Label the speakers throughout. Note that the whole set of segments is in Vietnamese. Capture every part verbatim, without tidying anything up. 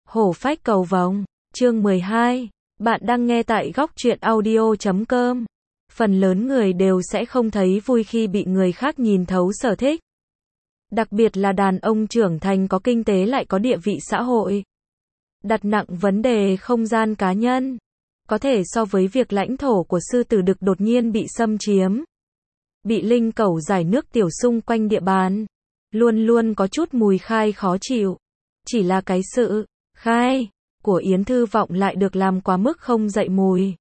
Speaker 1: Hổ phách cầu vồng, chương mười hai. Bạn đang nghe tại góc truyện audio chấm com. Phần lớn người đều sẽ không thấy vui khi bị người khác nhìn thấu sở thích. Đặc biệt là đàn ông trưởng thành có kinh tế lại có địa vị xã hội. Đặt nặng vấn đề không gian cá nhân. Có thể so với việc lãnh thổ của sư tử đực đột nhiên bị xâm chiếm. Bị linh cẩu giải nước tiểu xung quanh địa bàn. Luôn luôn có chút mùi khai khó chịu. Chỉ là cái sự khai của Yến Thư Vọng lại được làm quá mức không dậy mùi.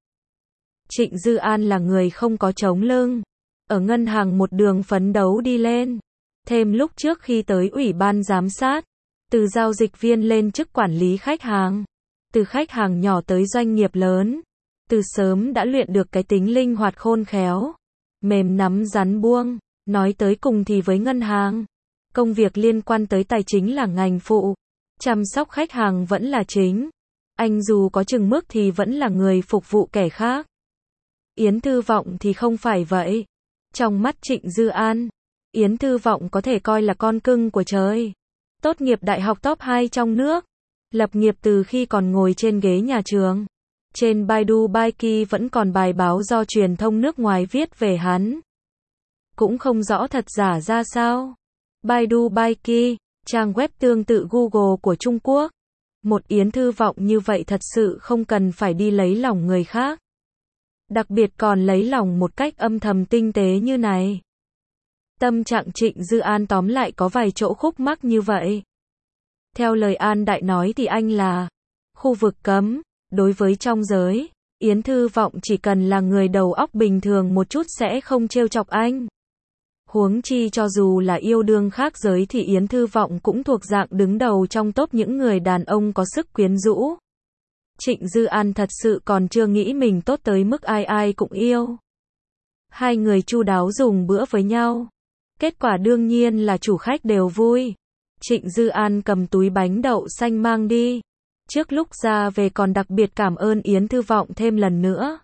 Speaker 1: Trịnh Dư An là người không có chống lưng. Ở ngân hàng một đường phấn đấu đi lên. Thêm lúc trước khi tới ủy ban giám sát. Từ giao dịch viên lên chức quản lý khách hàng. Từ khách hàng nhỏ tới doanh nghiệp lớn. Từ sớm đã luyện được cái tính linh hoạt khôn khéo. Mềm nắm rắn buông. Nói tới cùng thì với ngân hàng. Công việc liên quan tới tài chính là ngành phụ. Chăm sóc khách hàng vẫn là chính. Anh dù có chừng mức thì vẫn là người phục vụ kẻ khác. Yến Thư Vọng thì không phải vậy. Trong mắt Trịnh Dư An, Yến Thư Vọng có thể coi là con cưng của trời. Tốt nghiệp đại học top hai trong nước. Lập nghiệp từ khi còn ngồi trên ghế nhà trường. Trên Baidu Baiki vẫn còn bài báo do truyền thông nước ngoài viết về hắn. Cũng không rõ thật giả ra sao. Baidu Baiki, trang web tương tự Google của Trung Quốc. Một Yến Thư Vọng như vậy thật sự không cần phải đi lấy lòng người khác. Đặc biệt còn lấy lòng một cách âm thầm tinh tế như này. Tâm trạng Trịnh Dư An tóm lại có vài chỗ khúc mắc như vậy. Theo lời An Đại nói thì anh là khu vực cấm. Đối với trong giới, Yến Thư Vọng chỉ cần là người đầu óc bình thường một chút sẽ không trêu chọc anh. Huống chi cho dù là yêu đương khác giới thì Yến Thư Vọng cũng thuộc dạng đứng đầu trong top những người đàn ông có sức quyến rũ. Trịnh Dư An thật sự còn chưa nghĩ mình tốt tới mức ai ai cũng yêu. Hai người chu đáo dùng bữa với nhau. Kết quả đương nhiên là chủ khách đều vui. Trịnh Dư An cầm túi bánh đậu xanh mang đi. Trước lúc ra về còn đặc biệt cảm ơn Yến Thư Vọng thêm lần nữa.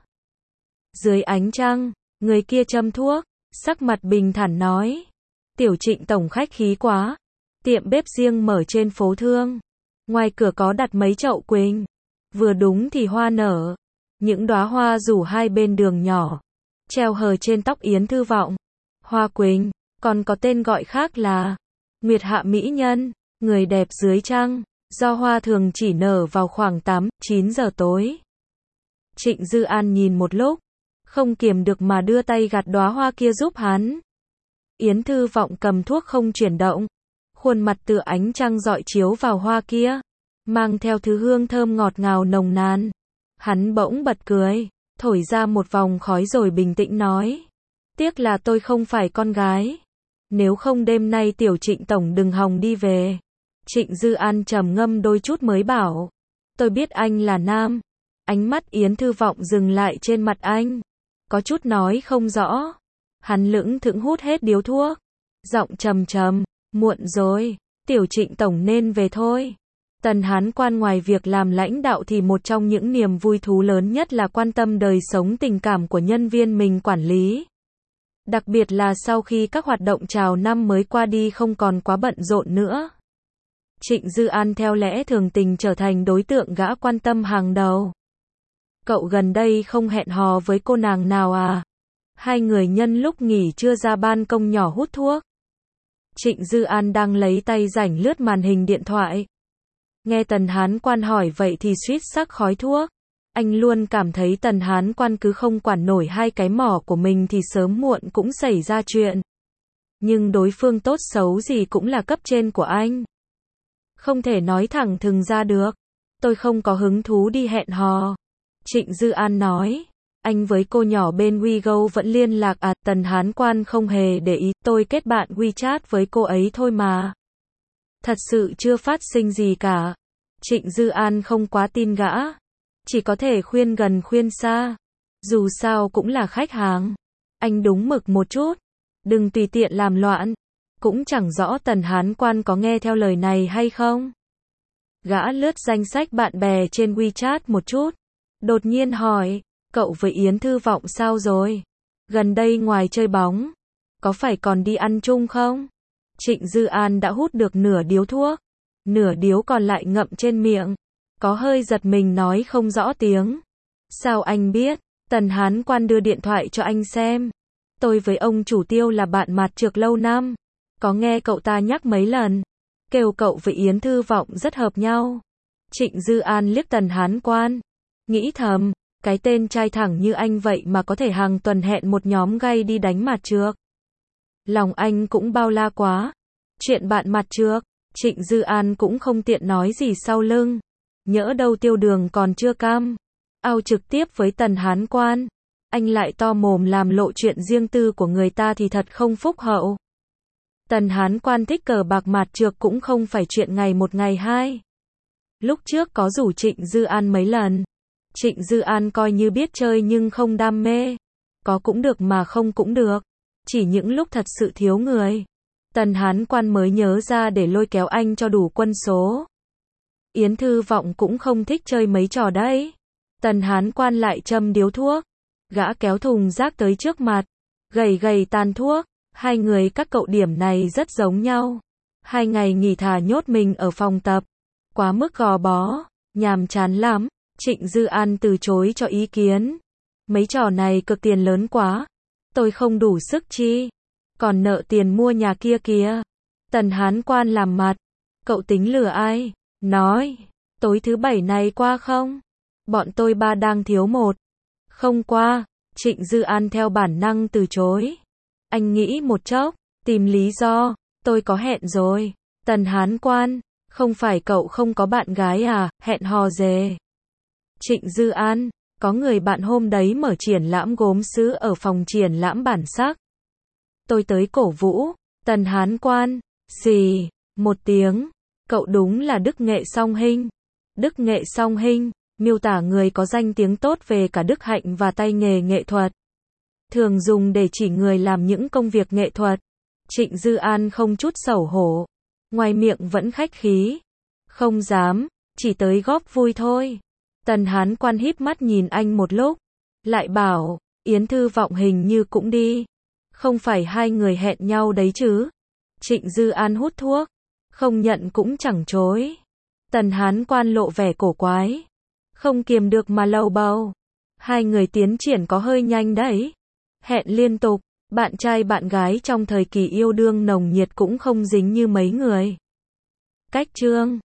Speaker 1: Dưới ánh trăng, người kia châm thuốc. Sắc mặt bình thản nói. Tiểu Trịnh tổng khách khí quá. Tiệm bếp riêng mở trên phố Thương. Ngoài cửa có đặt mấy chậu quỳnh. Vừa đúng thì hoa nở. Những đóa hoa rủ hai bên đường nhỏ. Treo hờ trên tóc Yến Thư Vọng. Hoa quỳnh, còn có tên gọi khác là Nguyệt Hạ Mỹ Nhân, người đẹp dưới trăng. Do hoa thường chỉ nở vào khoảng tám, chín giờ tối. Trịnh Dư An nhìn một lúc. Không kiềm được mà đưa tay gạt đóa hoa kia giúp hắn. Yến Thư Vọng cầm thuốc không chuyển động. Khuôn mặt tựa ánh trăng rọi chiếu vào hoa kia. Mang theo thứ hương thơm ngọt ngào nồng nàn. Hắn bỗng bật cười. Thổi ra một vòng khói rồi bình tĩnh nói. Tiếc là tôi không phải con gái. Nếu không đêm nay tiểu Trịnh tổng đừng hòng đi về. Trịnh Dư An trầm ngâm đôi chút mới bảo. Tôi biết anh là nam. Ánh mắt Yến Thư Vọng dừng lại trên mặt anh. Có chút nói không rõ. Hắn lững thững hút hết điếu thuốc. Giọng trầm trầm. Muộn rồi. Tiểu Trịnh tổng nên về thôi. Tần Hán Quan ngoài việc làm lãnh đạo thì một trong những niềm vui thú lớn nhất là quan tâm đời sống tình cảm của nhân viên mình quản lý. Đặc biệt là sau khi các hoạt động chào năm mới qua đi không còn quá bận rộn nữa. Trịnh Dư An theo lẽ thường tình trở thành đối tượng gã quan tâm hàng đầu. Cậu gần đây không hẹn hò với cô nàng nào à? Hai người nhân lúc nghỉ trưa ra ban công nhỏ hút thuốc. Trịnh Dư An đang lấy tay rảnh lướt màn hình điện thoại. Nghe Tần Hán Quan hỏi vậy thì suýt sắc khói thuốc. Anh luôn cảm thấy Tần Hán Quan cứ không quản nổi hai cái mỏ của mình thì sớm muộn cũng xảy ra chuyện. Nhưng đối phương tốt xấu gì cũng là cấp trên của anh. Không thể nói thẳng thừng ra được. Tôi không có hứng thú đi hẹn hò. Trịnh Dư An nói. Anh với cô nhỏ bên WeGo vẫn liên lạc à? Tần Hán Quan không hề để ý. Tôi kết bạn WeChat với cô ấy thôi mà. Thật sự chưa phát sinh gì cả. Trịnh Dư An không quá tin gã. Chỉ có thể khuyên gần khuyên xa. Dù sao cũng là khách hàng. Anh đúng mực một chút. Đừng tùy tiện làm loạn. Cũng chẳng rõ Tần Hán Quan có nghe theo lời này hay không. Gã lướt danh sách bạn bè trên WeChat một chút. Đột nhiên hỏi. Cậu với Yến Thư Vọng sao rồi? Gần đây ngoài chơi bóng. Có phải còn đi ăn chung không? Trịnh Dư An đã hút được nửa điếu thuốc. Nửa điếu còn lại ngậm trên miệng. có hơi giật mình nói không rõ tiếng. Sao anh biết? Tần Hán Quan đưa điện thoại cho anh xem. Tôi với ông chủ Tiêu là bạn mặt trược lâu năm. Có nghe cậu ta nhắc mấy lần. Kêu cậu với Yến Thư Vọng rất hợp nhau. Trịnh Dư An liếc Tần Hán Quan. Nghĩ thầm, cái tên trai thẳng như anh vậy mà có thể hàng tuần hẹn một nhóm gay đi đánh mặt trược. Lòng anh cũng bao la quá. Chuyện bạn mặt trược, Trịnh Dư An cũng không tiện nói gì sau lưng. Nhỡ đâu Tiêu Đường còn chưa cam. Ao trực tiếp với Tần Hán Quan. Anh lại to mồm làm lộ chuyện riêng tư của người ta thì thật không phúc hậu. Tần Hán Quan thích cờ bạc mặt trược cũng không phải chuyện ngày một ngày hai. Lúc trước có rủ Trịnh Dư An mấy lần. Trịnh Dư An coi như biết chơi nhưng không đam mê. Có cũng được mà không cũng được. Chỉ những lúc thật sự thiếu người. Tần Hán Quan mới nhớ ra để lôi kéo anh cho đủ quân số. Yến Thư Vọng cũng không thích chơi mấy trò đấy. Tần Hán Quan lại châm điếu thuốc. Gã kéo thùng rác tới trước mặt. Gầy gầy tàn thuốc. Hai người các cậu điểm này rất giống nhau. Hai ngày nghỉ thả nhốt mình ở phòng tập. Quá mức gò bó. Nhàm chán lắm. Trịnh Dư An từ chối cho ý kiến. Mấy trò này cực tiền lớn quá. Tôi không đủ sức chi. Còn nợ tiền mua nhà kia kìa. Tần Hán Quan làm mặt. Cậu tính lừa ai? Nói. Tối thứ bảy này qua không? Bọn tôi ba đang thiếu một. Không qua. Trịnh Dư An theo bản năng từ chối. Anh nghĩ một chốc. Tìm lý do. Tôi có hẹn rồi. Tần Hán Quan. Không phải cậu không có bạn gái à? Hẹn hò dề. Trịnh Dư An. Có người bạn hôm đấy mở triển lãm gốm sứ ở phòng triển lãm bản sắc. Tôi tới cổ vũ. Tần Hán Quan. Xì. Một tiếng. Cậu đúng là đức nghệ song hình. Đức nghệ song hình. Miêu tả người có danh tiếng tốt về cả đức hạnh và tay nghề nghệ thuật. Thường dùng để chỉ người làm những công việc nghệ thuật. Trịnh Dư An không chút xấu hổ. Ngoài miệng vẫn khách khí. Không dám. Chỉ tới góp vui thôi. Tần Hán Quan híp mắt nhìn anh một lúc. Lại bảo. Yến Thư Vọng hình như cũng đi. Không phải hai người hẹn nhau đấy chứ. Trịnh Dư An hút thuốc. Không nhận cũng chẳng chối. Tần Hán Quan lộ vẻ cổ quái. Không kiềm được mà lầu bầu. Hai người tiến triển có hơi nhanh đấy. Hẹn liên tục. Bạn trai bạn gái trong thời kỳ yêu đương nồng nhiệt cũng không dính như mấy người. Cách chương.